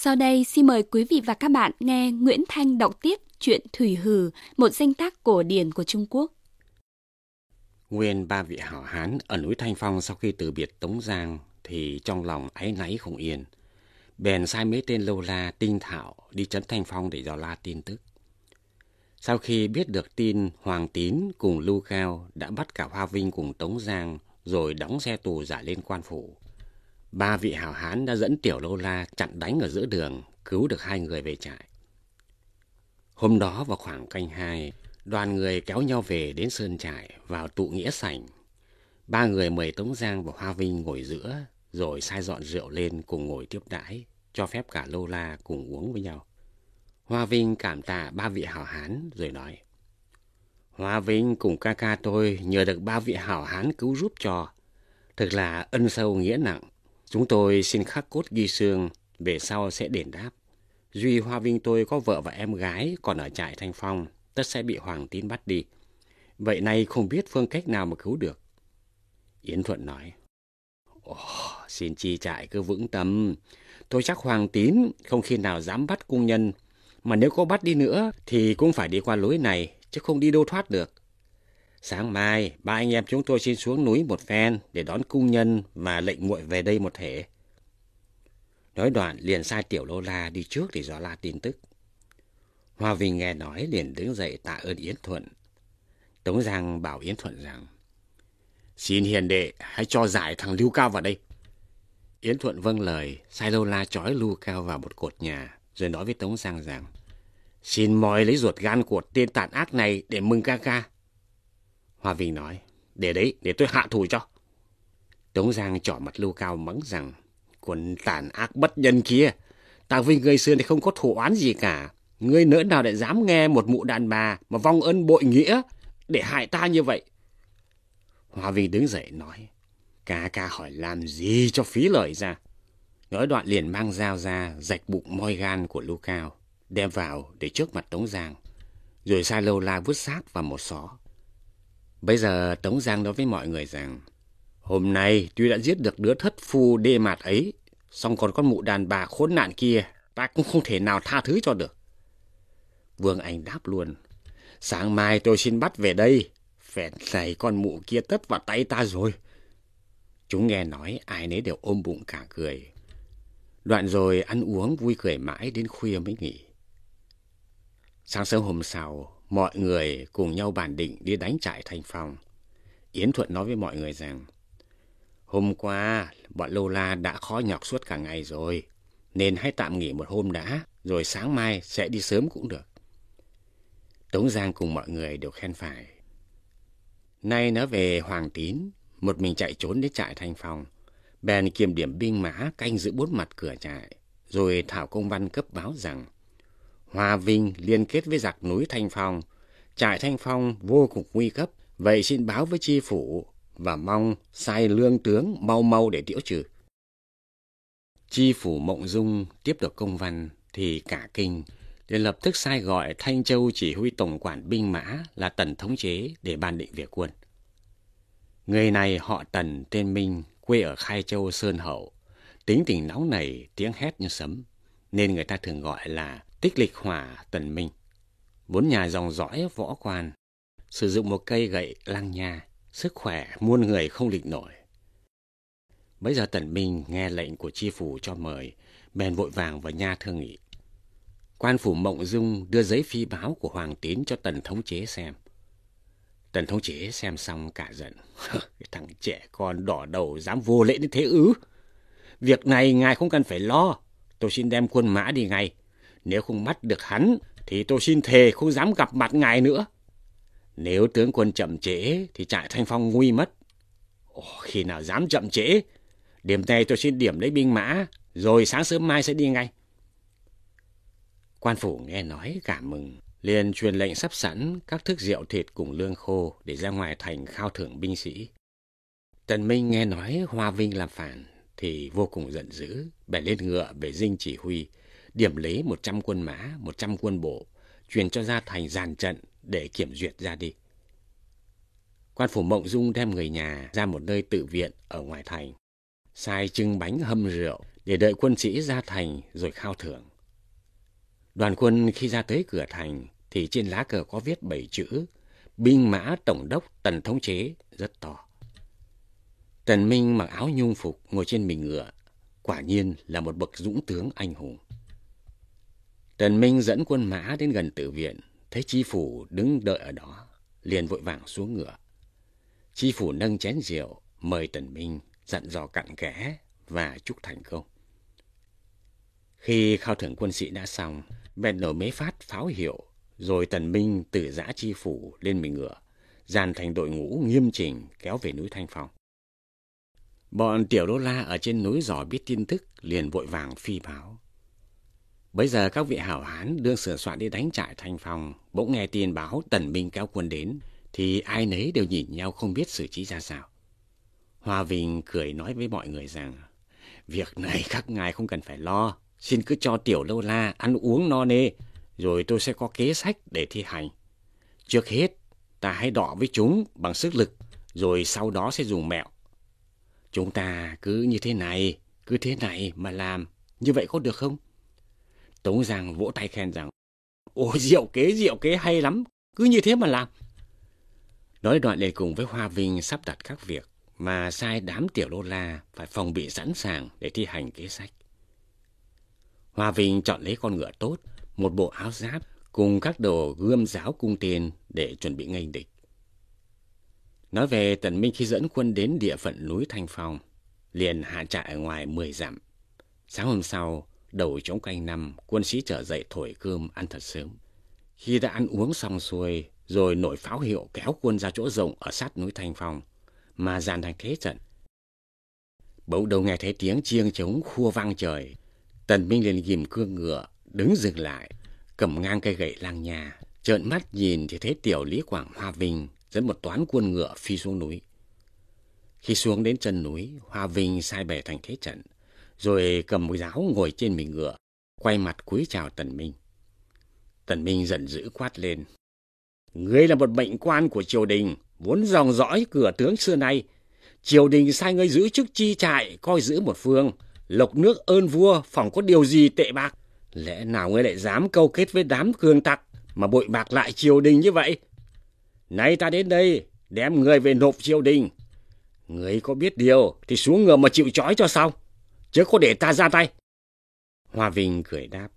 Sau đây xin mời quý vị và các bạn nghe Nguyễn Thanh đọc tiếp truyện Thủy Hử, một danh tác cổ điển của Trung Quốc. Nguyên ba vị hảo hán ở núi Thanh Phong sau khi từ biệt Tống Giang thì trong lòng áy náy không yên. Bèn sai mấy tên lâu la tinh thạo đi trấn Thanh Phong để dò la tin tức. Sau khi biết được tin Hoàng Tín cùng Lưu Cao đã bắt cả Hoa Vinh cùng Tống Giang rồi đóng xe tù giải lên quan phủ, ba vị hảo hán đã dẫn tiểu lâu la chặn đánh ở giữa đường, cứu được 2 người về trại. Hôm đó vào khoảng canh 2, đoàn người kéo nhau về đến sơn trại vào tụ nghĩa sảnh. 3 người mời Tống Giang và Hoa Vinh ngồi giữa, rồi sai dọn rượu lên cùng ngồi tiếp đãi, cho phép cả lâu la cùng uống với nhau. Hoa Vinh cảm tạ 3 vị hảo hán rồi nói: Hoa Vinh cùng ca ca tôi nhờ được 3 vị hảo hán cứu giúp cho, thực là ân sâu nghĩa nặng. Chúng tôi xin khắc cốt ghi xương, về sau sẽ đền đáp. Duy Hoa Vinh tôi có vợ và em gái còn ở trại Thanh Phong, tất sẽ bị Hoàng Tín bắt đi. Vậy nay không biết phương cách nào mà cứu được. Yến Thuận nói: Xin chi trại cứ vững tâm. Tôi chắc Hoàng Tín không khi nào dám bắt cung nhân, mà nếu có bắt đi nữa thì cũng phải đi qua lối này, chứ không đi đâu thoát được. Sáng mai 3 anh em chúng tôi xin xuống núi một phen để đón cung nhân và lệnh nguội về đây một thể. Nói đoạn liền sai tiểu lâu la đi trước để dò la tin tức. Hoa Vinh nghe nói liền đứng dậy tạ ơn Yến Thuận. Tống Giang bảo Yến Thuận rằng: Xin hiền đệ hãy cho giải thằng Lưu Cao vào đây. Yến Thuận vâng lời, sai lâu la trói Lưu Cao vào một cột nhà, rồi nói với Tống Giang rằng: Xin moi lấy ruột gan của tên tàn ác này để mừng ca ca. Hoa Vinh nói: Để đấy, để tôi hạ thù cho. Tống Giang trỏ mặt Lưu Cao mắng rằng: Quân tàn ác bất nhân kia, ta với ngươi xưa thì không có thù oán gì cả. Ngươi nỡ nào lại dám nghe một mụ đàn bà mà vong ơn bội nghĩa để hại ta như vậy? Hoa Vinh đứng dậy nói: Ca ca hỏi làm gì cho phí lời ra. Nói đoạn liền mang dao ra rạch bụng moi gan của Lưu Cao, đem vào để trước mặt Tống Giang, rồi sai lâu la vứt xác vào một xó. Bây giờ Tống Giang nói với mọi người rằng: Hôm nay tuy đã giết được đứa thất phu đê mạt ấy, song còn con mụ đàn bà khốn nạn kia ta cũng không thể nào tha thứ cho được. Vương Anh đáp luôn: Sáng mai tôi xin bắt về đây, phèn này con mụ kia tất vào tay ta rồi. Chúng nghe nói ai nấy đều ôm bụng cả cười. Đoạn rồi ăn uống vui cười mãi đến khuya mới nghỉ. Sáng sớm hôm sau, mọi người cùng nhau bàn định đi đánh trại Thanh Phong. Yến Thuận nói với mọi người rằng: Hôm qua bọn lâu la đã khó nhọc suốt cả ngày rồi, nên hãy tạm nghỉ một hôm đã, rồi sáng mai sẽ đi sớm cũng được. Tống Giang cùng mọi người đều khen phải. Nay nói về Hoàng Tín, một mình chạy trốn đến trại Thanh Phong, bèn kiểm điểm binh mã canh giữ 4 mặt cửa trại, rồi thảo công văn cấp báo rằng Hoa Vinh liên kết với giặc núi Thanh Phong, trại Thanh Phong vô cùng nguy cấp, vậy xin báo với chi phủ và mong sai lương tướng mau mau để tiễu trừ. Chi phủ Mộng Dung tiếp được công văn thì cả kinh, liền lập tức sai gọi Thanh Châu chỉ huy tổng quản binh mã là Tần thống chế để ban định việc quân. Người này họ Tần tên Minh, quê ở Khai Châu Sơn Hậu, tính tình nóng nảy, tiếng hét như sấm, nên người ta thường gọi là Tích Lịch Hỏa Tần Minh. Vốn nhà dòng dõi võ quan, sử dụng một cây gậy lăng nha, sức khỏe muôn người không địch nổi. Bấy giờ Tần Minh nghe lệnh của chi phủ cho mời, bèn vội vàng vào nha thương nghị. Quan phủ Mộng Dung đưa giấy phi báo của Hoàng Tín cho Tần thống chế xem. Tần thống chế xem xong cả giận: Cái thằng trẻ con đỏ đầu dám vô lễ đến thế ư? Việc này ngài không cần phải lo, tôi xin đem quân mã đi ngay. Nếu không bắt được hắn thì tôi xin thề không dám gặp mặt ngài nữa. Nếu tướng quân chậm trễ thì trại Thanh Phong nguy mất. Khi nào dám chậm trễ, đêm nay tôi xin điểm lấy binh mã, rồi sáng sớm mai sẽ đi ngay. Quan phủ nghe nói cảm mừng, liền truyền lệnh sắp sẵn các thức rượu thịt cùng lương khô để ra ngoài thành khao thưởng binh sĩ. Tần Minh nghe nói Hoa Vinh làm phản thì vô cùng giận dữ, bèn lên ngựa về dinh chỉ huy, điểm lấy 100 quân mã, 100 quân bộ, truyền cho ra thành dàn trận để kiểm duyệt ra đi. Quan phủ Mộng Dung đem người nhà ra một nơi tự viện ở ngoài thành, sai trưng bánh hâm rượu để đợi quân sĩ ra thành rồi khao thưởng. Đoàn quân khi ra tới cửa thành thì trên lá cờ có viết 7 chữ Binh mã tổng đốc Tần thống chế rất to. Tần Minh mặc áo nhung phục ngồi trên mình ngựa, quả nhiên là một bậc dũng tướng anh hùng. Tần Minh dẫn quân mã đến gần tử viện, thấy chi phủ đứng đợi ở đó, liền vội vàng xuống ngựa. Chi phủ nâng chén rượu mời Tần Minh, dặn dò cặn kẽ và chúc thành công. Khi khao thưởng quân sĩ đã xong, bèn nổi mấy phát pháo hiệu, rồi Tần Minh từ giã chi phủ lên mình ngựa, dàn thành đội ngũ nghiêm chỉnh kéo về núi Thanh Phong. Bọn Tiểu Đô La ở trên núi giỏi biết tin tức, liền vội vàng phi báo. Bấy giờ các vị hảo hán đương sửa soạn đi đánh trại Thanh Phong, bỗng nghe tin báo Tần Minh kéo quân đến, thì ai nấy đều nhìn nhau không biết xử trí ra sao. Hoa Vinh cười nói với mọi người rằng, việc này các ngài không cần phải lo, xin cứ cho Tiểu Đô La ăn uống no nê, rồi tôi sẽ có kế sách để thi hành. Trước hết, ta hãy đọ với chúng bằng sức lực, rồi sau đó sẽ dùng mẹo. Chúng ta cứ như thế này, cứ thế này mà làm, như vậy có được không? Tống Giang vỗ tay khen rằng, ôi diệu kế hay lắm, cứ như thế mà làm. Nói đoạn liền cùng với Hoa Vinh sắp đặt các việc, mà sai đám Tiểu Đô La phải phòng bị sẵn sàng để thi hành kế sách. Hoa Vinh chọn lấy con ngựa tốt, một bộ áo giáp cùng các đồ gươm giáo cung tên để chuẩn bị nghênh địch. Nói về Tần Minh khi dẫn quân đến địa phận núi Thanh Phong, liền hạ trại ở ngoài 10 dặm. Sáng hôm sau, đầu trống canh năm, quân sĩ trở dậy thổi cơm ăn thật sớm. Khi đã ăn uống xong xuôi, rồi nổi pháo hiệu kéo quân ra chỗ rộng ở sát núi Thanh Phong, mà dàn thành thế trận. Bỗng đầu nghe thấy tiếng chiêng trống khua vang trời. Tần Minh liền ghim cương ngựa, đứng dừng lại, cầm ngang cây gậy lang nha, trợn mắt nhìn thì thấy Tiểu Lý Quảng Hoa Vinh dẫn một toán quân ngựa phi xuống núi. Khi xuống đến chân núi, Hoa Vinh sai bày thành thế trận, rồi cầm một giáo ngồi trên mình ngựa, quay mặt cúi chào Tần Minh. Tần Minh giận dữ quát lên, ngươi là một mệnh quan của triều đình, vốn dòng dõi cửa tướng xưa nay. Triều đình sai ngươi giữ chức chi trại, coi giữ một phương, lộc nước ơn vua, phỏng có điều gì tệ bạc. Lẽ nào ngươi lại dám câu kết với đám cường tặc mà bội bạc lại triều đình như vậy? Nay ta đến đây đem người về nộp triều đình. Ngươi có biết điều thì xuống ngựa mà chịu trói cho xong, chứ có để ta ra tay. Hoa Vinh cười đáp,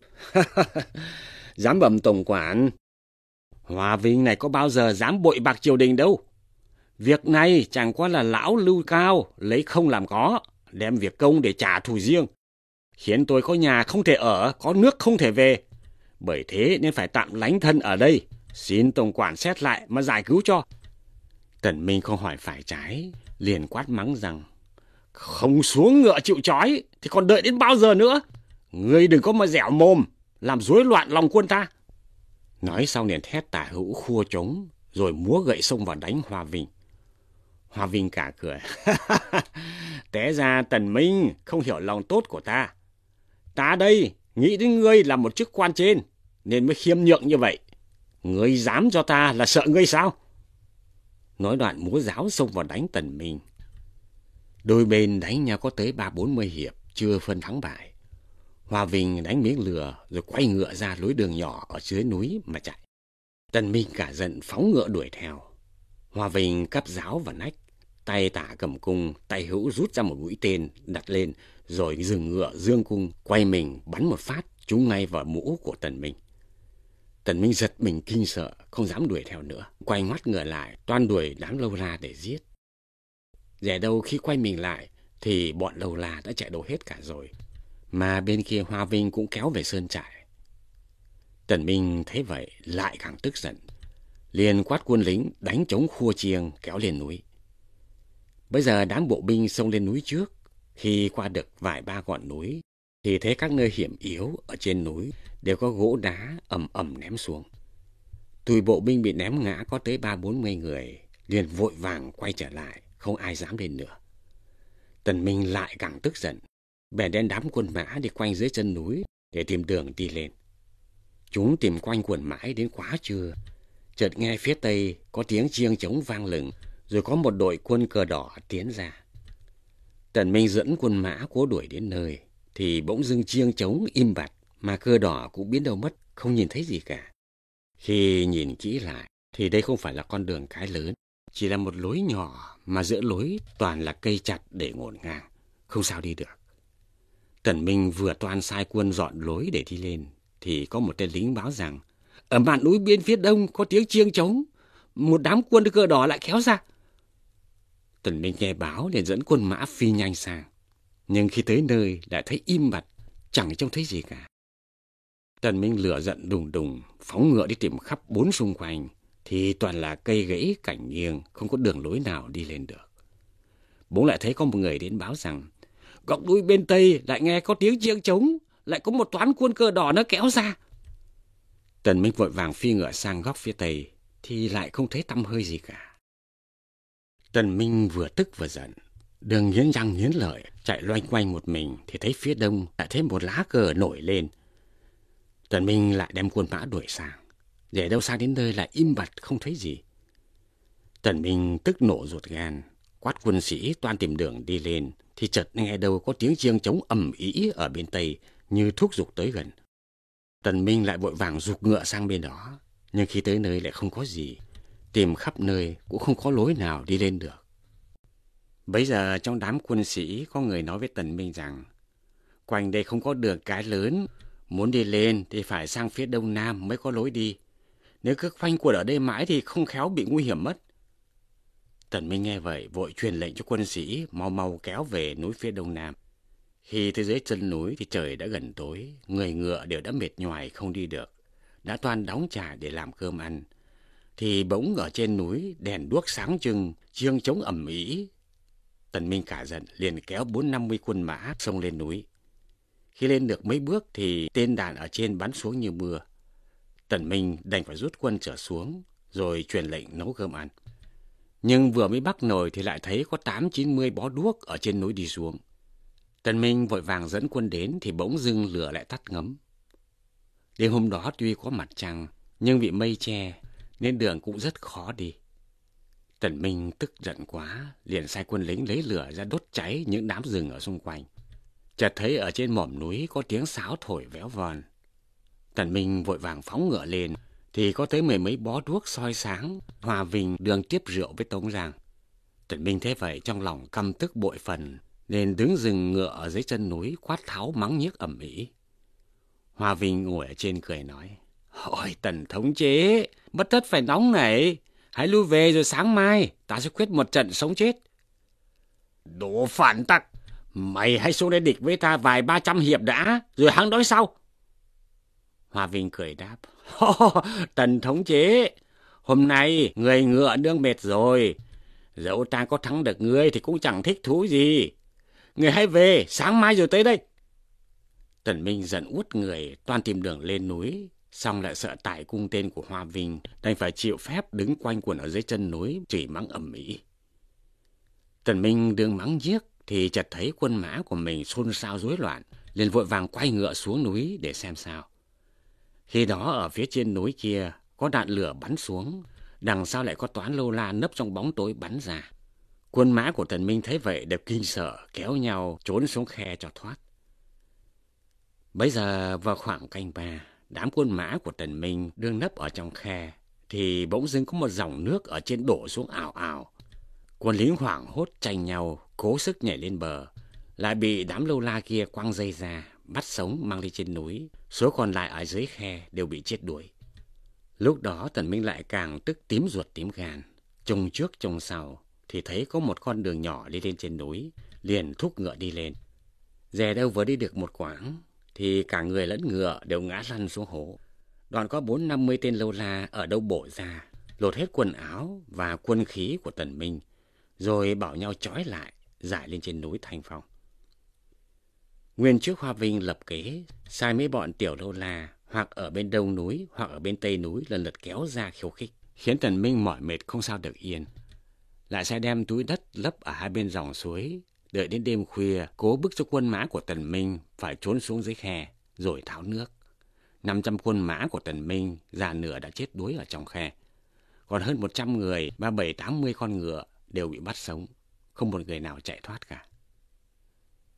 dám bẩm tổng quản, Hoa Vinh này có bao giờ dám bội bạc triều đình đâu. Việc này chẳng qua là lão Lưu Cao lấy không làm có, đem việc công để trả thù riêng, khiến tôi có nhà không thể ở, có nước không thể về. Bởi thế nên phải tạm lánh thân ở đây, xin tổng quản xét lại mà giải cứu cho. Tần Minh không hỏi phải trái, liền quát mắng rằng, không xuống ngựa chịu trói thì còn đợi đến bao giờ nữa? Ngươi đừng có mà dẻo mồm, làm rối loạn lòng quân ta. Nói xong liền thét tả hữu khua trống, rồi múa gậy xông vào đánh Hoa Vinh. Hoa Vinh cả cười, té ra Tần Minh không hiểu lòng tốt của ta. Ta đây nghĩ đến ngươi là một chức quan trên, nên mới khiêm nhượng như vậy. Ngươi dám cho ta là sợ ngươi sao? Nói đoạn múa giáo xông vào đánh Tần Minh. Đôi bên đánh nhau có tới 30-40 hiệp, chưa phân thắng bại. Hoa Vinh đánh miếng lừa rồi quay ngựa ra lối đường nhỏ ở dưới núi mà chạy. Tần Minh cả giận phóng ngựa đuổi theo. Hoa Vinh cắp giáo vào nách, tay tả cầm cung, tay hữu rút ra một mũi tên đặt lên, rồi dừng ngựa dương cung, quay mình bắn một phát trúng ngay vào mũ của Tần Minh. Tần Minh giật mình kinh sợ, không dám đuổi theo nữa, quay ngoắt ngựa lại, toan đuổi đám Lâu La để giết. Dè đâu khi quay mình lại thì bọn Lâu La đã chạy đâu hết cả rồi, mà bên kia Hoa Vinh cũng kéo về sơn trại. Tần Minh thấy vậy lại càng tức giận, liền quát quân lính đánh trống khua chiêng kéo lên núi. Bây giờ đám bộ binh xông lên núi trước. Khi qua được vài ba ngọn núi thì thấy các nơi hiểm yếu ở trên núi đều có gỗ đá ầm ầm ném xuống. Tùy bộ binh bị ném ngã có tới 30-40 người, liền vội vàng quay trở lại, không ai dám lên nữa. Tần Minh lại càng tức giận, bèn đem đám quân mã đi quanh dưới chân núi để tìm đường đi lên. Chúng tìm quanh quẩn mãi đến quá trưa, chợt nghe phía tây có tiếng chiêng trống vang lừng, rồi có một đội quân cờ đỏ tiến ra. Tần Minh dẫn quân mã cố đuổi đến nơi thì bỗng dưng chiêng trống im bặt, mà cờ đỏ cũng biến đâu mất, không nhìn thấy gì cả. Khi nhìn kỹ lại thì đây không phải là con đường cái lớn, chỉ là một lối nhỏ mà giữa lối toàn là cây chặt để ngổn ngang, không sao đi được. Tần Minh vừa toan sai quân dọn lối để đi lên thì có một tên lính báo rằng ở mạn núi bên phía đông có tiếng chiêng trống, một đám quân cờ đỏ lại kéo ra. Tần Minh nghe báo liền dẫn quân mã phi nhanh sang, nhưng khi tới nơi lại thấy im bặt, chẳng trông thấy gì cả. Tần Minh lửa giận đùng đùng phóng ngựa đi tìm khắp bốn xung quanh thì toàn là cây gãy cảnh nghiêng, không có đường lối nào đi lên được. Bỗng lại thấy có một người đến báo rằng góc núi bên tây lại nghe có tiếng chiêng trống, lại có một toán quân cờ đỏ nó kéo ra. Tần Minh vội vàng phi ngựa sang góc phía tây thì lại không thấy tăm hơi gì cả. Tần Minh vừa tức vừa giận, đường nghiến răng nghiến lợi chạy loanh quanh một mình thì thấy phía đông lại thấy một lá cờ nổi lên. Tần Minh lại đem quân mã đuổi sang, để đâu sang đến nơi lại im bặt không thấy gì. Tần Minh tức nộ ruột gan, quát quân sĩ toan tìm đường đi lên thì chợt nghe đâu có tiếng chiêng trống ầm ĩ ở bên tây như thúc giục tới gần. Tần Minh lại vội vàng giục ngựa sang bên đó, nhưng khi tới nơi lại không có gì, tìm khắp nơi cũng không có lối nào đi lên được. Bấy giờ trong đám quân sĩ có người nói với Tần Minh rằng quanh đây không có đường cái lớn, muốn đi lên thì phải sang phía đông nam mới có lối đi. Nếu cứ khoanh quẩn ở đây mãi thì không khéo bị nguy hiểm mất. Tần Minh nghe vậy vội truyền lệnh cho quân sĩ mau mau kéo về núi phía đông nam. Khi tới dưới chân núi thì trời đã gần tối, người ngựa đều đã mệt nhoài không đi được, đã toan đóng trại để làm cơm ăn. Thì bỗng ở trên núi đèn đuốc sáng trưng, chiêng trống ầm ĩ. Tần Minh cả giận liền kéo 450 quân mã xông lên núi. Khi lên được mấy bước thì tên đàn ở trên bắn xuống như mưa. Tần Minh đành phải rút quân trở xuống rồi truyền lệnh nấu cơm ăn. Nhưng vừa mới bắc nồi thì lại thấy có 80-90 bó đuốc ở trên núi đi xuống. Tần Minh vội vàng dẫn quân đến thì bỗng dưng lửa lại tắt ngấm. Đêm hôm đó tuy có mặt trăng nhưng bị mây che nên đường cũng rất khó đi. Tần Minh tức giận quá, liền sai quân lính lấy lửa ra đốt cháy những đám rừng ở xung quanh. Chợt thấy ở trên mỏm núi có tiếng sáo thổi véo von. Tần Minh vội vàng phóng ngựa lên thì có tới 10 mấy bó đuốc soi sáng, hòa vinh đường tiếp rượu với Tống Giang. Tần Minh thế vậy trong lòng căm tức bội phần, nên đứng dừng ngựa ở dưới chân núi quát tháo mắng nhiếc ầm ĩ. Hòa Vinh ngồi ở trên cười nói: "Ôi Tần thống chế, bất tất phải nóng nảy, hãy lui về rồi sáng mai ta sẽ quyết một trận sống chết." "Đồ phản tặc, mày hãy xuống đây địch với ta vài 300 hiệp đã, rồi hẵng nói sau." Hòa Vinh cười đáp: "Tần thống chế, hôm nay người ngựa đương mệt rồi, dẫu ta có thắng được ngươi thì cũng chẳng thích thú gì. Người hãy về, sáng mai rồi tới đây." Tần Minh giận uất người, toan tìm đường lên núi, xong lại sợ tải cung tên của Hoa Vinh, đành phải chịu phép đứng quanh quẩn ở dưới chân núi, chửi mắng ầm ĩ. Tần Minh đương mắng nhiếc thì chợt thấy quân mã của mình xôn xao rối loạn, liền vội vàng quay ngựa xuống núi để xem sao. Khi đó ở phía trên núi kia có đạn lửa bắn xuống, đằng sau lại có toán lâu la nấp trong bóng tối bắn ra. Quân mã của Tần Minh thấy vậy đều kinh sợ, kéo nhau trốn xuống khe cho thoát. Bấy giờ vào khoảng canh ba, đám quân mã của Tần Minh đương nấp ở trong khe thì bỗng dưng có một dòng nước ở trên đổ xuống ào ào. Quân lính hoảng hốt tranh nhau cố sức nhảy lên bờ, lại bị đám lâu la kia quăng dây ra bắt sống mang đi trên núi. Số còn lại ở dưới khe đều bị chết đuối. Lúc đó Tần Minh lại càng tức tím ruột tím gan, trông trước trông sau thì thấy có một con đường nhỏ đi lên trên núi, liền thúc ngựa đi lên. Dè đâu vừa đi được một quãng thì cả người lẫn ngựa đều ngã lăn xuống hố. Đoàn có 450 tên lâu la ở đâu bổ ra, lột hết quần áo và quân khí của Tần Minh, rồi bảo nhau trói lại, giải lên trên núi Thanh Phong. Nguyên trước Hoa Vinh lập kế, sai mấy bọn tiểu lâu la hoặc ở bên đông núi hoặc ở bên tây núi lần lượt kéo ra khiêu khích, khiến Tần Minh mỏi mệt không sao được yên. Lại sai đem túi đất lấp ở hai bên dòng suối, đợi đến đêm khuya cố bức cho quân mã của Tần Minh phải trốn xuống dưới khe rồi tháo nước. 500 quân mã của Tần Minh già nửa đã chết đuối ở trong khe, còn hơn 100 người và 70-80 con ngựa đều bị bắt sống, không một người nào chạy thoát cả.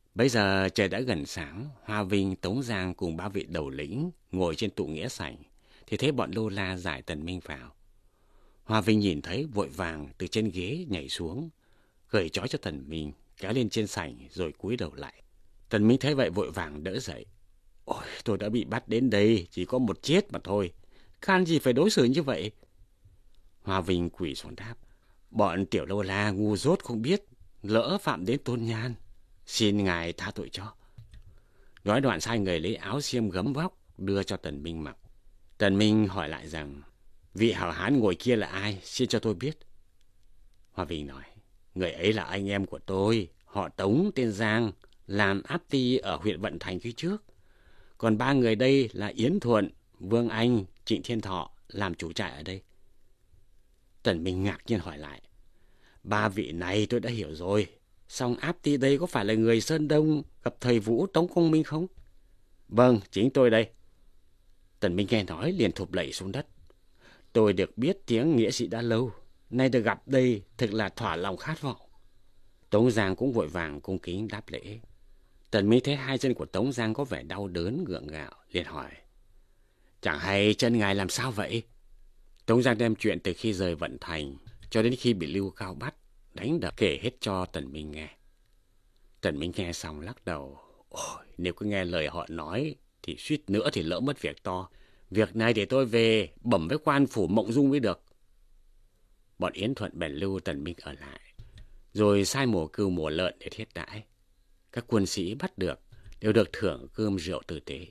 Bây giờ trời đã gần sáng, Hoa Vinh, Tống Giang cùng ba vị đầu lĩnh ngồi trên tụ nghĩa sảnh, thì thấy bọn Lô La giải Tần Minh vào. Hoa Vinh nhìn thấy vội vàng từ trên ghế nhảy xuống, gởi trói cho Tần Minh, kéo lên trên sảnh rồi cúi đầu lại. Tần Minh thấy vậy vội vàng đỡ dậy. Ôi, tôi đã bị bắt đến đây, chỉ có một chết mà thôi. Can gì phải đối xử như vậy? Hoa Vinh quỳ xuống đáp. Bọn tiểu Lô La ngu dốt không biết, lỡ phạm đến tôn nhan. Xin ngài tha tội cho. Nói đoạn sai người lấy áo xiêm gấm vóc đưa cho Tần Minh mặc. Tần Minh hỏi lại rằng, vị hảo hán ngồi kia là ai, xin cho tôi biết. Hoa Vinh nói, người ấy là anh em của tôi, họ Tống tên Giang, làm áp ty ở huyện Vận Thành phía trước. Còn ba người đây là Yến Thuận, Vương Anh, Trịnh Thiên Thọ, làm chủ trại ở đây. Tần Minh ngạc nhiên hỏi lại, ba vị này tôi đã hiểu rồi, song áp ty đây có phải là người Sơn Đông gặp thầy Vũ Tống Công Minh không? Vâng, chính tôi đây. Tần Minh nghe nói liền thụp lạy xuống đất. Tôi được biết tiếng nghĩa sĩ đã lâu, nay được gặp đây thực là thỏa lòng khát vọng. Tống Giang cũng vội vàng cung kính đáp lễ. Tần Minh thấy hai chân của Tống Giang có vẻ đau đớn gượng gạo, liền hỏi, chẳng hay chân ngài làm sao vậy? Tống Giang đem chuyện từ khi rời Vận Thành cho đến khi bị Lưu Cao bắt, đánh đập kể hết cho Tần Minh nghe. Tần Minh nghe xong lắc đầu. Ôi, nếu cứ nghe lời họ nói thì suýt nữa thì lỡ mất việc to. Việc này để tôi về bẩm với quan phủ Mộng Dung mới được. Bọn Yến Thuận bèn lưu Tần Minh ở lại, rồi sai mổ cừu mổ lợn để thiết đãi. Các quân sĩ bắt được đều được thưởng cơm rượu tử tế.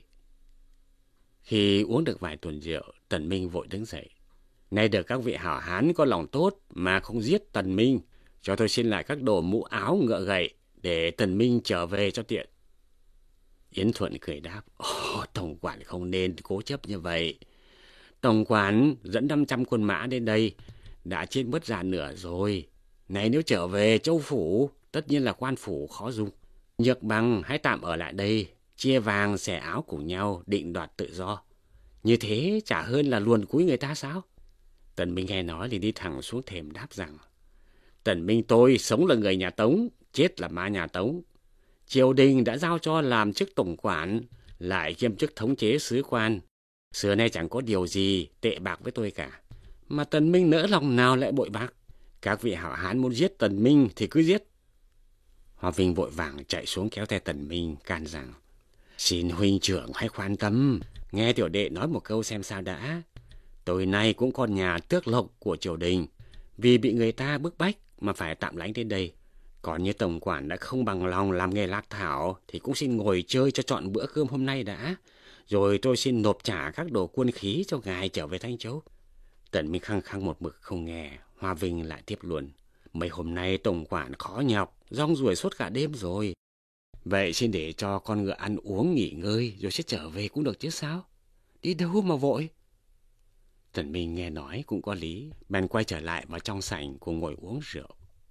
Khi uống được vài tuần rượu, Tần Minh vội đứng dậy. Nay được các vị hảo hán có lòng tốt mà không giết Tần Minh, cho tôi xin lại các đồ mũ áo ngựa gậy để Tần Minh trở về cho tiện. Yến Thuận cười đáp, tổng quản không nên cố chấp như vậy. Tổng quản dẫn 500 quân mã đến đây, đã chết mất già nửa rồi. Này nếu trở về châu phủ, tất nhiên là quan phủ khó dung. Nhược bằng hãy tạm ở lại đây, chia vàng xẻ áo cùng nhau, định đoạt tự do. Như thế chả hơn là luồn cúi người ta sao? Tần Minh nghe nói thì đi thẳng xuống thềm đáp rằng, Tần Minh tôi sống là người nhà Tống, chết là ma nhà Tống. Triều đình đã giao cho làm chức tổng quản, lại kiêm chức thống chế sứ quan. Xưa nay chẳng có điều gì tệ bạc với tôi cả. Mà Tần Minh nỡ lòng nào lại bội bạc. Các vị hảo hán muốn giết Tần Minh thì cứ giết. Hoa Vinh vội vàng chạy xuống kéo tay Tần Minh can rằng, xin huynh trưởng hãy khoan tâm, nghe tiểu đệ nói một câu xem sao đã. Tôi nay cũng con nhà tước lộc của triều đình, vì bị người ta bức bách mà phải tạm lánh đến đây. Còn như tổng quản đã không bằng lòng làm nghề lạc thảo thì cũng xin ngồi chơi cho trọn bữa cơm hôm nay đã. Rồi tôi xin nộp trả các đồ quân khí cho ngài trở về Thanh Châu. Tần Minh khăng khăng một mực không nghe. Hoa Vinh lại tiếp luôn. Mấy hôm nay tổng quản khó nhọc, rong ruổi suốt cả đêm rồi. Vậy xin để cho con ngựa ăn uống nghỉ ngơi rồi sẽ trở về cũng được chứ sao? Đi đâu mà vội? Tần Minh nghe nói cũng có lý, bèn quay trở lại vào trong sảnh cùng ngồi uống rượu.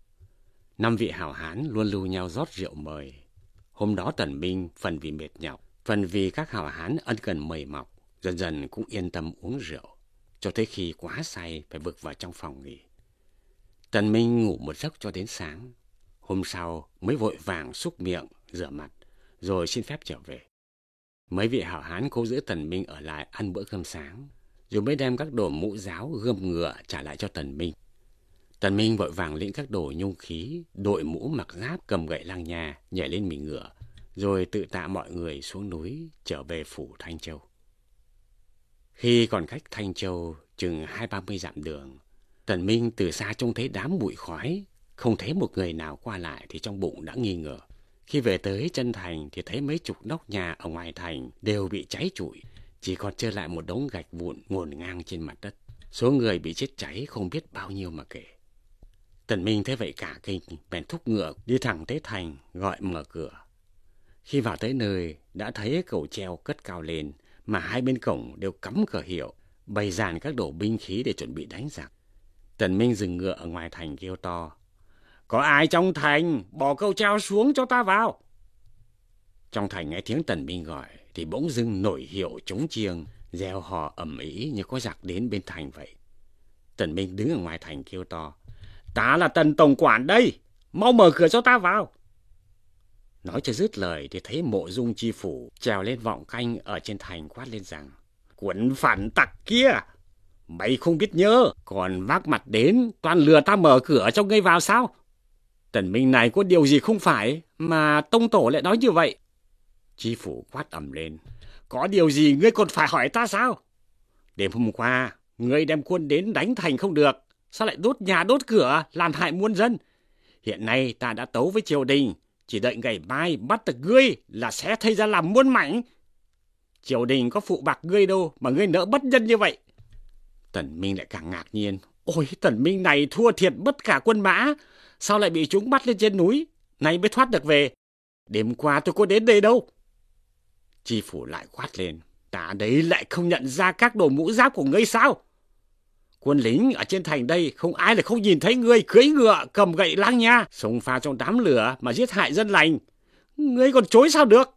5 vị hảo hán luôn lưu nhau rót rượu mời. Hôm đó Tần Minh phần vì mệt nhọc, phần vì các hảo hán ân cần mời mọc, dần dần cũng yên tâm uống rượu, cho tới khi quá say phải vực vào trong phòng nghỉ. Tần Minh ngủ một giấc cho đến sáng. Hôm sau mới vội vàng súc miệng, rửa mặt, rồi xin phép trở về. Mấy vị hảo hán cố giữ Tần Minh ở lại ăn bữa cơm sáng, rồi mới đem các đồ mũ giáo, gươm ngựa trả lại cho Tần Minh. Tần Minh vội vàng lĩnh các đồ nhung khí, đội mũ mặc giáp, cầm gậy lang nha, nhảy lên mình ngựa, rồi tự tạ mọi người xuống núi trở về phủ Thanh Châu. Khi còn cách Thanh Châu chừng 20-30 dặm đường, Tần Minh từ xa trông thấy đám bụi khói, không thấy một người nào qua lại thì trong bụng đã nghi ngờ. Khi về tới chân thành thì thấy mấy chục nóc nhà ở ngoài thành đều bị cháy trụi, chỉ còn trơ lại một đống gạch vụn ngổn ngang trên mặt đất. Số người bị chết cháy không biết bao nhiêu mà kể. Tần Minh thấy vậy cả kinh, bèn thúc ngựa đi thẳng tới thành gọi mở cửa. Khi vào tới nơi đã thấy cầu treo cất cao lên, mà hai bên cổng đều cắm cờ hiệu, bày dàn các đồ binh khí để chuẩn bị đánh giặc. Tần Minh dừng ngựa ở ngoài thành kêu to, có ai trong thành bỏ cầu treo xuống cho ta vào. Trong thành nghe tiếng Tần Minh gọi thì bỗng dưng nổi hiệu trống chiêng, reo hò ầm ĩ như có giặc đến bên thành vậy. Tần Minh đứng ở ngoài thành kêu to, ta là Tần tổng quản đây, mau mở cửa cho ta vào. Nói cho dứt lời thì thấy Mộ Dung chi phủ trèo lên vọng canh ở trên thành quát lên rằng: Quần phản tặc kia, mày không biết nhớ, còn vác mặt đến toàn lừa ta mở cửa cho ngươi vào sao? Tần Minh này có điều gì không phải mà tông tổ lại nói như vậy? Chi phủ quát ầm lên: Có điều gì ngươi còn phải hỏi ta sao? Đêm hôm qua ngươi đem quân đến đánh thành không được, sao lại đốt nhà đốt cửa làm hại muôn dân? Hiện nay ta đã tấu với triều đình, chỉ đợi ngày mai bắt được ngươi là sẽ thay ra làm muôn mảnh. Triều đình có phụ bạc ngươi đâu mà ngươi nỡ bất nhân như vậy. Tần Minh lại càng ngạc nhiên: Ôi, Tần Minh này thua thiệt bất cả quân mã, sao lại bị chúng bắt lên trên núi, nay mới thoát được về? Đêm qua tôi có đến đây đâu. Chi phủ lại quát lên: Ta đấy lại không nhận ra các đồ mũ giáp của ngươi sao? Quân lính ở trên thành đây không ai là không nhìn thấy ngươi cưỡi ngựa cầm gậy lang nha, xông pha trong đám lửa mà giết hại dân lành. Ngươi còn chối sao được?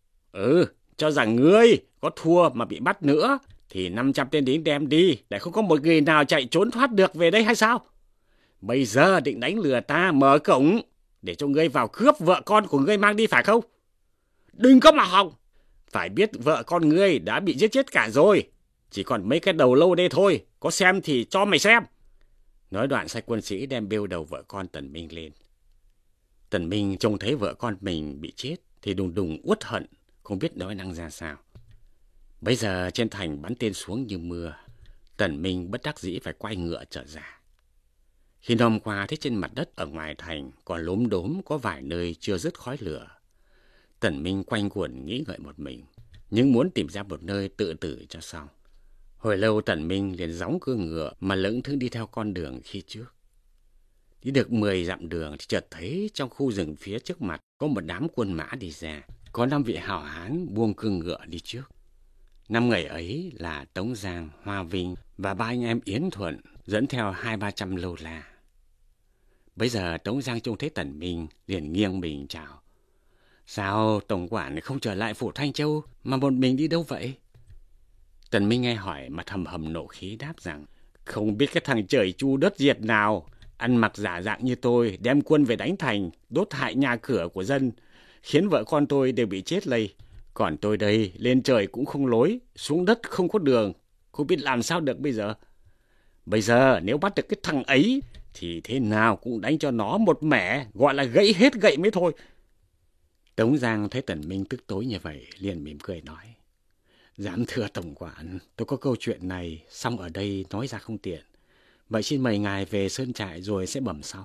Cho rằng ngươi có thua mà bị bắt nữa thì 500 tên lính đem đi, để không có một người nào chạy trốn thoát được về đây hay sao? Bây giờ định đánh lừa ta mở cổng để cho ngươi vào cướp vợ con của ngươi mang đi phải không? Đừng có mà hòng! Phải biết vợ con ngươi đã bị giết chết cả rồi, chỉ còn mấy cái đầu lâu đây thôi, có xem thì cho mày xem. Nói đoạn sai quân sĩ đem bêu đầu vợ con Tần Minh lên. Tần Minh trông thấy vợ con mình bị chết thì đùng đùng uất hận, không biết nói năng ra sao. Bây giờ trên thành bắn tên xuống như mưa, Tần Minh bất đắc dĩ phải quay ngựa trở ra. Khi nòm qua thấy trên mặt đất ở ngoài thành còn lốm đốm có vài nơi chưa dứt khói lửa, Tần Minh quanh quẩn nghĩ ngợi một mình, nhưng muốn tìm ra một nơi tự tử cho xong. Hồi lâu Tần Minh liền gióng cương ngựa mà lững thững đi theo con đường khi trước. Đi được 10 dặm đường thì chợt thấy trong khu rừng phía trước mặt có một đám quân mã đi ra. Có 5 vị hảo hán buông cương ngựa đi trước. 5 người ấy là Tống Giang, Hoa Vinh và 3 anh em Yến Thuận dẫn theo 200-300 lâu la. Bây giờ Tống Giang trông thấy Tần Minh liền nghiêng mình chào: Sao tổng quản không trở lại phủ Thanh Châu mà một mình đi đâu vậy? Tần Minh nghe hỏi mà thầm hầm nộ khí đáp rằng: Không biết cái thằng trời chu đất diệt nào ăn mặc giả dạng như tôi đem quân về đánh thành, đốt hại nhà cửa của dân, khiến vợ con tôi đều bị chết lây. Còn tôi đây lên trời cũng không lối, xuống đất không có đường, không biết làm sao được bây giờ. Bây giờ nếu bắt được cái thằng ấy thì thế nào cũng đánh cho nó một mẻ, gọi là gãy hết gậy mới thôi. Tống Giang thấy Tần Minh tức tối như vậy liền mỉm cười nói: Dám thưa tổng quản, tôi có câu chuyện này, xong ở đây nói ra không tiện. Vậy xin mời ngài về sơn trại rồi sẽ bẩm sau.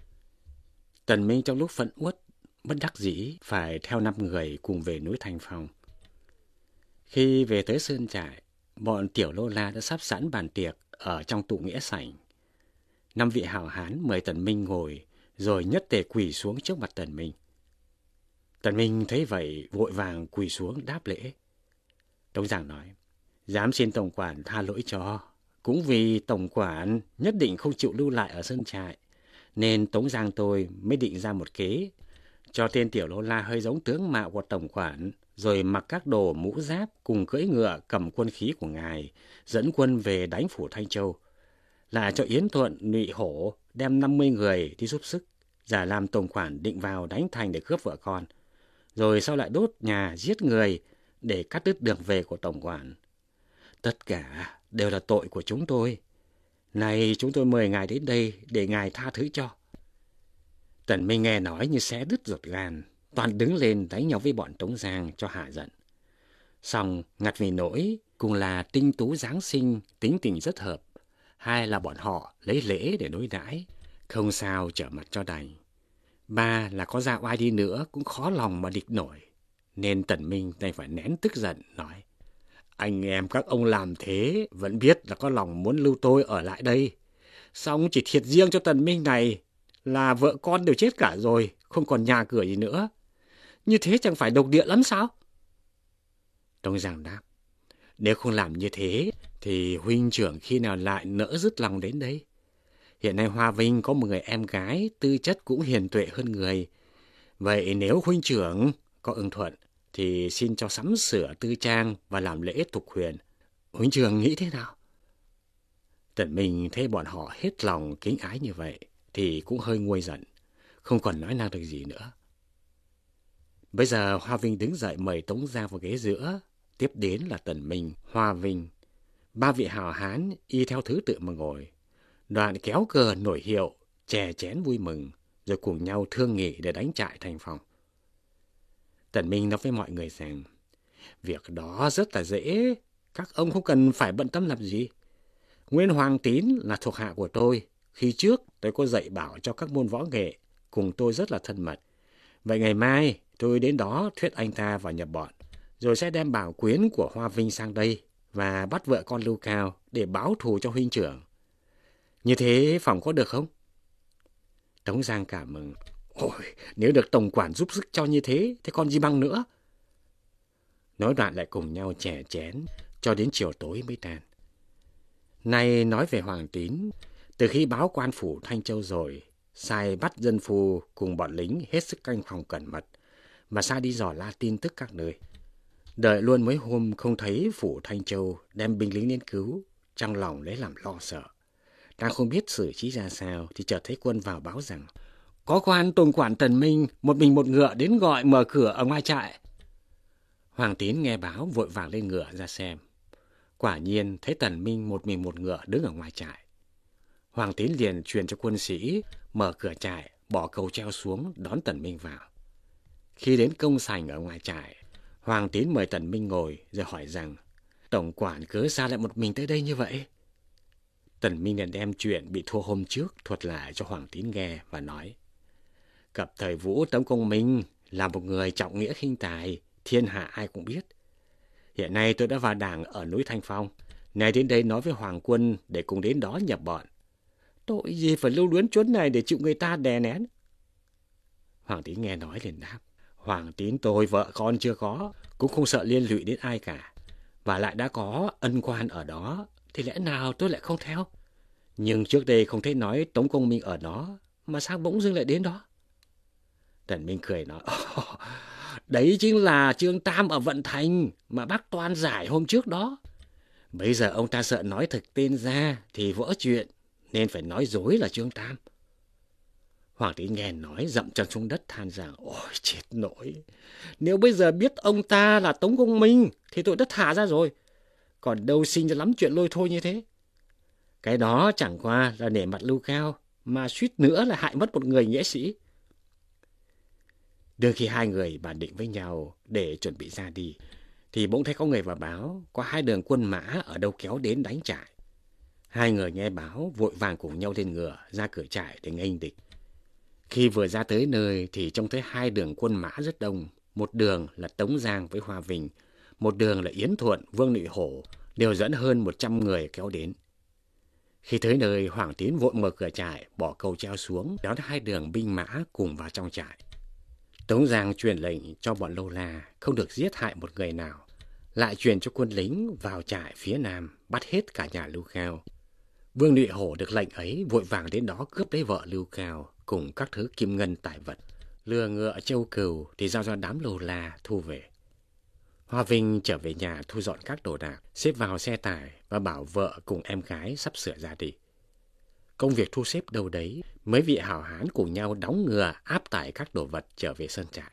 Tần Minh trong lúc phẫn uất, bất đắc dĩ phải theo 5 người cùng về núi Thanh Phong. Khi về tới sơn trại, bọn tiểu lô la đã sắp sẵn bàn tiệc ở trong tụ nghĩa sảnh. 5 vị hảo hán mời Tần Minh ngồi, rồi nhất tề quỳ xuống trước mặt Tần Minh. Tần Minh thấy vậy vội vàng quỳ xuống đáp lễ. Tống Giang nói: Dám xin tổng quản tha lỗi cho. Cũng vì tổng quản nhất định không chịu lưu lại ở sơn trại, nên Tống Giang tôi mới định ra một kế, cho tên tiểu lô la hơi giống tướng mạo của tổng quản, rồi mặc các đồ mũ giáp cùng cưỡi ngựa cầm quân khí của ngài, dẫn quân về đánh phủ Thanh Châu. Là cho Yến Thuận, Nhụy Hổ đem 50 người đi giúp sức, giả làm tổng quản định vào đánh thành để cướp vợ con, rồi sau lại đốt nhà giết người để cắt đứt đường về của tổng quản. Tất cả đều là tội của chúng tôi. Này chúng tôi mời ngài đến đây để ngài tha thứ cho. Tần Minh nghe nói như xé đứt ruột gan, toàn đứng lên đánh nhau với bọn Tống Giang cho hạ giận. Xong ngặt vì nỗi cùng là tinh tú Giáng sinh, tính tình rất hợp. Hai là bọn họ lấy lễ để đối đãi, không sao trở mặt cho đành. Ba là có ra oai đi nữa cũng khó lòng mà địch nổi. Nên Tần Minh đành phải nén tức giận nói: Anh em các ông làm thế vẫn biết là có lòng muốn lưu tôi ở lại đây. Xong chỉ thiệt riêng cho Tần Minh này là vợ con đều chết cả rồi, không còn nhà cửa gì nữa. Như thế chẳng phải độc địa lắm sao? Tống Giang đáp: Nếu không làm như thế thì huynh trưởng khi nào lại nỡ dứt lòng đến đây? Hiện nay Hoa Vinh có một người em gái tư chất cũng hiền tuệ hơn người. Vậy nếu huynh trưởng có ưng thuận thì xin cho sắm sửa tư trang và làm lễ tục huyền. Huynh trưởng nghĩ thế nào? Tần Minh thấy bọn họ hết lòng kính ái như vậy thì cũng hơi nguôi giận, không còn nói năng được gì nữa. Bây giờ Hoa Vinh đứng dậy mời Tống Giang vào ghế giữa, tiếp đến là Tần Minh, Hoa Vinh. Ba vị hào hán y theo thứ tự mà ngồi. Đoạn kéo cờ nổi hiệu, chè chén vui mừng, rồi cùng nhau thương nghị để đánh trại Thanh Phong. Tần Minh nói với mọi người rằng, việc đó rất là dễ, các ông không cần phải bận tâm làm gì. Nguyên Hoàng Tín là thuộc hạ của tôi, khi trước tôi có dạy bảo cho các môn võ nghệ, cùng tôi rất là thân mật. Vậy ngày mai tôi đến đó thuyết anh ta vào nhập bọn, rồi sẽ đem bảo quyến của Hoa Vinh sang đây và bắt vợ con Lưu Cao để báo thù cho huynh trưởng. Như thế phòng có được không? Tống Giang cảm mừng. Ôi, nếu được tổng quản giúp sức cho như thế còn gì bằng nữa. Nói đoạn lại cùng nhau chè chén, cho đến chiều tối mới tan. Nay nói về Hoàng Tín, từ khi báo quan phủ Thanh Châu rồi, sai bắt dân phu cùng bọn lính hết sức canh phòng cẩn mật, mà sai đi dò la tin tức các nơi. Đợi luôn mấy hôm không thấy phủ Thanh Châu đem binh lính đến cứu, trong lòng lấy làm lo sợ. Đang không biết xử trí ra sao thì chợt thấy quân vào báo rằng có quan tổng quản Tần Minh một mình một ngựa đến gọi mở cửa ở ngoài trại. Hoàng Tín nghe báo vội vàng lên ngựa ra xem. Quả nhiên thấy Tần Minh một mình một ngựa đứng ở ngoài trại. Hoàng Tín liền truyền cho quân sĩ mở cửa trại, bỏ cầu treo xuống đón Tần Minh vào. Khi đến công sảnh ở ngoài trại, Hoàng Tín mời Tần Minh ngồi rồi hỏi rằng tổng quản cớ sao lại một mình tới đây như vậy? Tần Minh liền đem chuyện bị thua hôm trước thuật lại cho Hoàng Tín nghe và nói: Cập thời Vũ Tống Công Minh là một người trọng nghĩa khinh tài, thiên hạ ai cũng biết. Hiện nay tôi đã vào đảng ở núi Thanh Phong, nay đến đây nói với Hoàng quân để cùng đến đó nhập bọn. Tội gì phải lưu luyến chốn này để chịu người ta đè nén? Hoàng Tín nghe nói liền đáp: Hoàng Tín tôi vợ con chưa có, cũng không sợ liên lụy đến ai cả. Và lại đã có ân quan ở đó, thì lẽ nào tôi lại không theo? Nhưng trước đây không thấy nói Tống Công Minh ở đó, mà sao bỗng dưng lại đến đó? Tần Minh cười nói: Đấy chính là Trương Tam ở Vận Thành mà bác toan giải hôm trước đó. Bây giờ ông ta sợ nói thực tên ra thì vỡ chuyện, nên phải nói dối là Trương Tam. Hoàng Tín nghe nói dậm chân xuống đất than rằng: Ôi chết nổi, nếu bây giờ biết ông ta là Tống Công Minh thì tôi đã thả ra rồi, còn đâu sinh ra lắm chuyện lôi thôi như thế. Cái đó chẳng qua là nể mặt Lưu Cao, mà suýt nữa là hại mất một người nghĩa sĩ. Đương khi hai người bàn định với nhau để chuẩn bị ra đi, thì bỗng thấy có người vào báo có hai đường quân mã ở đâu kéo đến đánh trại. Hai người nghe báo vội vàng cùng nhau lên ngựa ra cửa trại để nghênh địch. Khi vừa ra tới nơi thì trông thấy hai đường quân mã rất đông. Một đường là Tống Giang với Hoa Vinh, một đường là Yến Thuận, Vương Nụy Hổ, đều dẫn hơn 100 người kéo đến. Khi tới nơi, Hoàng Tín vội mở cửa trại, bỏ cầu treo xuống, đón hai đường binh mã cùng vào trong trại. Tống Giang truyền lệnh cho bọn Lâu La không được giết hại một người nào, lại truyền cho quân lính vào trại phía nam, bắt hết cả nhà Lưu Cao. Vương Nụy Hổ được lệnh ấy vội vàng đến đó cướp lấy vợ Lưu Cao cùng các thứ kim ngân tài vật, lừa ngựa châu cừu thì giao cho đám Lâu La thu về. Hoa Vinh trở về nhà thu dọn các đồ đạc, xếp vào xe tải và bảo vợ cùng em gái sắp sửa ra đi. Công việc thu xếp đâu đấy, mấy vị hảo hán cùng nhau đóng ngựa áp tải các đồ vật trở về sơn trại.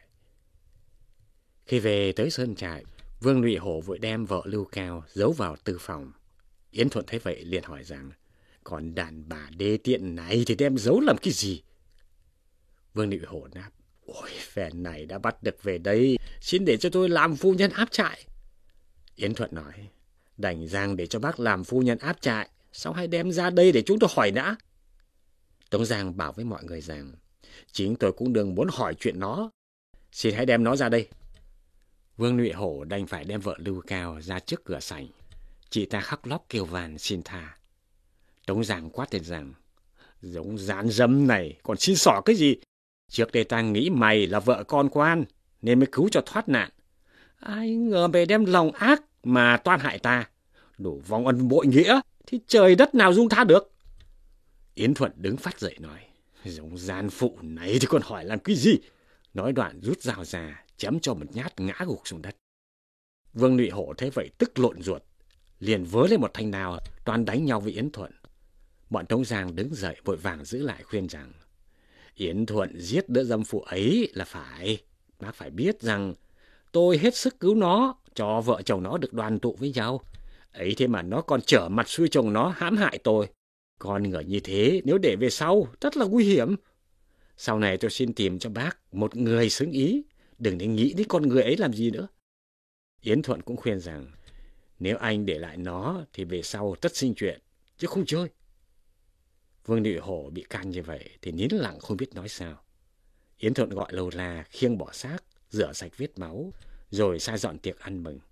Khi về tới sơn trại, Vương Nụy Hổ vội đem vợ Lưu Cao giấu vào tư phòng. Yến Thuận thấy vậy liền hỏi rằng: Còn đàn bà đê tiện này thì đem giấu làm cái gì? Vương Nụy Hổ đáp: Ôi, phen này đã bắt được về đây, xin để cho tôi làm phu nhân áp trại. Yến Thuận nói: Đành rằng để cho bác làm phu nhân áp trại, sao hay đem ra đây để chúng tôi hỏi đã? Tống Giang bảo với mọi người rằng: Chính tôi cũng đừng muốn hỏi chuyện nó, xin hãy đem nó ra đây. Vương Nụy Hổ đành phải đem vợ Lưu Cao ra trước cửa sảnh. Chị ta khóc lóc kêu van xin tha. Tống Giang quát lên rằng: Giống gian dâm này còn xin xỏ cái gì? Trước đây ta nghĩ mày là vợ con quan nên mới cứu cho thoát nạn. Ai ngờ mày đem lòng ác mà toan hại ta. Đủ vong ân bội nghĩa thì trời đất nào dung tha được. Yến Thuận đứng phát dậy nói: Giống gian phụ này thì còn hỏi làm cái gì? Nói đoạn rút dao ra chém cho một nhát ngã gục xuống đất. Vương Nụy Hổ thấy vậy tức lộn ruột, liền vớ lên một thanh đao toan đánh nhau với Yến Thuận. Bọn Tống Giang đứng dậy vội vàng giữ lại khuyên rằng: Yến Thuận giết đứa dâm phụ ấy là phải, Bác phải biết rằng tôi hết sức cứu nó, cho vợ chồng nó được đoàn tụ với nhau. Ấy thế mà nó còn trở mặt xuôi chồng nó hãm hại tôi. Con người như thế nếu để về sau rất là nguy hiểm. Sau này tôi xin tìm cho bác một người xứng ý, đừng để nghĩ đến con người ấy làm gì nữa. Yến Thuận cũng khuyên rằng nếu anh để lại nó thì về sau tất sinh chuyện, chứ không chơi. Vương Nhụy Hổ bị can như vậy thì nín lặng không biết nói sao. Yến Thuận gọi Lâu La khiêng bỏ xác, rửa sạch vết máu, rồi sai dọn tiệc ăn mừng.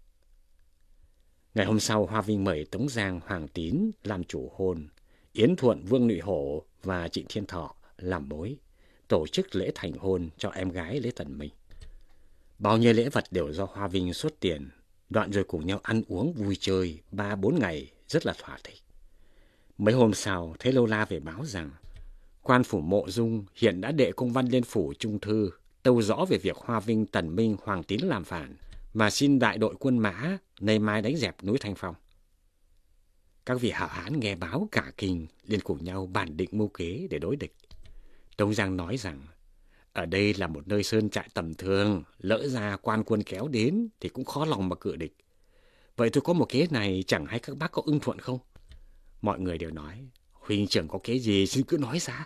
Ngày hôm sau, Hoa Vinh mời Tống Giang, Hoàng Tín làm chủ hôn, Yến Thuận, Vương Nhụy Hổ và Trịnh Thiên Thọ làm mối, tổ chức lễ thành hôn cho em gái Lê Tần Minh. Bao nhiêu lễ vật đều do Hoa Vinh xuất tiền, đoạn rồi cùng nhau ăn uống vui chơi 3-4 ngày rất là thỏa thích. Mấy hôm sau, thấy Lâu La về báo rằng quan phủ Mộ Dung hiện đã đệ công văn lên phủ Trung Thư tâu rõ về việc Hoa Vinh, Tần Minh, Hoàng Tín làm phản và xin đại đội quân mã nay mai đánh dẹp núi Thanh Phong. Các vị hảo hán nghe báo cả kinh, liền cùng nhau bàn định mưu kế để đối địch. Tống Giang nói rằng ở đây là một nơi sơn trại tầm thường, lỡ ra quan quân kéo đến thì cũng khó lòng mà cự địch. Vậy tôi có một kế này, chẳng hay các bác có ưng thuận không? Mọi người đều nói, huynh trưởng có kế gì xin cứ nói ra.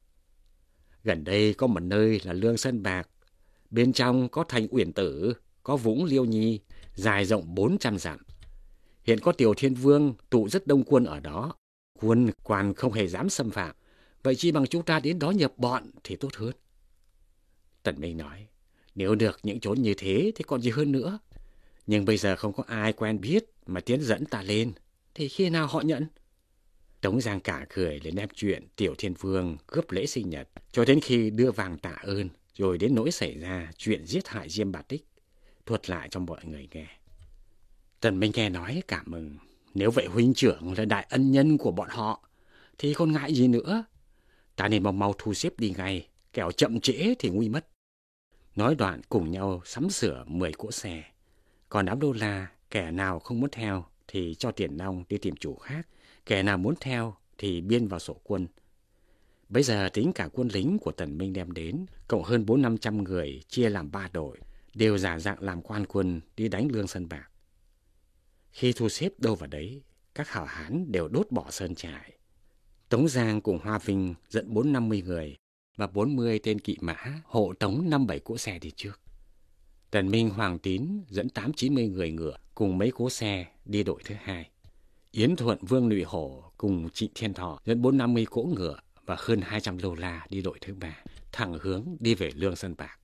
Gần đây có một nơi là Lương Sơn Bạc, bên trong có thành Uyển Tử, có vũng Liêu Nhi, dài rộng 400 dặm. Hiện có Tiểu Thiên Vương tụ rất đông quân ở đó, quân quan không hề dám xâm phạm. Vậy chi bằng chúng ta đến đó nhập bọn thì tốt hơn. Tần Minh nói, nếu được những chốn như thế thì còn gì hơn nữa. Nhưng bây giờ không có ai quen biết mà tiến dẫn ta lên, thì khi nào họ nhận? Tống Giang cả cười lên đem chuyện Tiểu Thiên Vương cướp lễ sinh nhật, cho đến khi đưa vàng tạ ơn, rồi đến nỗi xảy ra chuyện giết hại Diêm Bạt Tích, thuật lại cho mọi người nghe. Tần Minh nghe nói cảm mừng, nếu vậy huynh trưởng là đại ân nhân của bọn họ, thì không ngại gì nữa. Ta nên mau mau thu xếp đi ngay, kẻo chậm trễ thì nguy mất. Nói đoạn cùng nhau sắm sửa 10 cỗ xe. Còn đám Đô La, kẻ nào không muốn theo thì cho tiền nong đi tìm chủ khác, kẻ nào muốn theo thì biên vào sổ quân. Bây giờ tính cả quân lính của Tần Minh đem đến, cộng hơn 400-500 người chia làm 3 đội, đều giả dạng làm quan quân đi đánh Lương Sơn Bạc. Khi thu xếp đâu vào đấy, các hảo hán đều đốt bỏ sơn trại. Tống Giang cùng Hoa Vinh dẫn 450 người và 40 tên kỵ mã hộ tống 5-7 cỗ xe đi trước. Tần Minh, Hoàng Tín dẫn 8-90 người ngựa cùng mấy cỗ xe đi đội thứ hai. Yến Thuận, Vương Nhụy Hổ cùng Trịnh Thiên Thọ dẫn 450 cỗ ngựa và hơn 200 Lâu La đi đội thứ ba, thẳng hướng đi về Lương Sơn Bạc.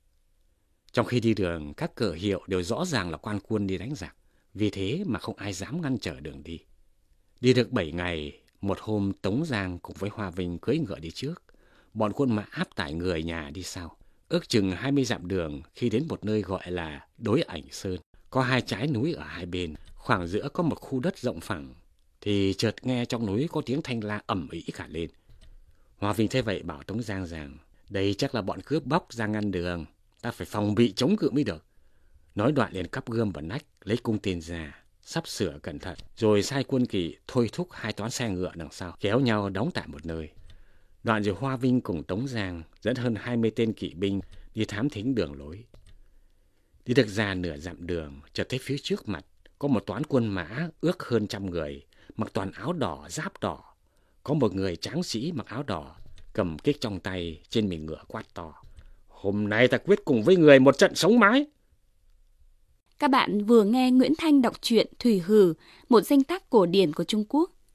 Trong khi đi đường, các cờ hiệu đều rõ ràng là quan quân đi đánh giặc, vì thế mà không ai dám ngăn trở đường đi. Đi được 7 ngày, một hôm Tống Giang cùng với Hoa Vinh cưỡi ngựa đi trước, bọn quân mã áp tải người nhà đi sau. Ước chừng 20 dặm đường khi đến một nơi gọi là Đối Ảnh Sơn, có 2 trái núi ở hai bên, khoảng giữa có một khu đất rộng phẳng, thì chợt nghe trong núi có tiếng thanh la ầm ĩ cả lên. Hoa Vinh thấy vậy bảo Tống Giang rằng, đây chắc là bọn cướp bóc ra ngăn đường, ta phải phòng bị chống cự mới được. Nói đoạn liền cắp gươm vào nách, lấy cung tên ra, sắp sửa cẩn thận, rồi sai quân kỵ thôi thúc 2 toán xe ngựa đằng sau, kéo nhau đóng tại một nơi. Đoạn rồi Hoa Vinh cùng Tống Giang dẫn hơn 20 tên kỵ binh đi thám thính đường lối. Đi được ra nửa dặm đường, chợt thấy phía trước mặt có một toán quân mã ước hơn 100 người, mặc toàn áo đỏ, giáp đỏ. Có một người tráng sĩ mặc áo đỏ, cầm kích trong tay, trên mình ngựa quát to, hôm nay ta quyết cùng với người một trận sống mái. Các bạn vừa nghe Nguyễn Thanh đọc truyện Thủy Hử, một danh tác cổ điển của Trung Quốc.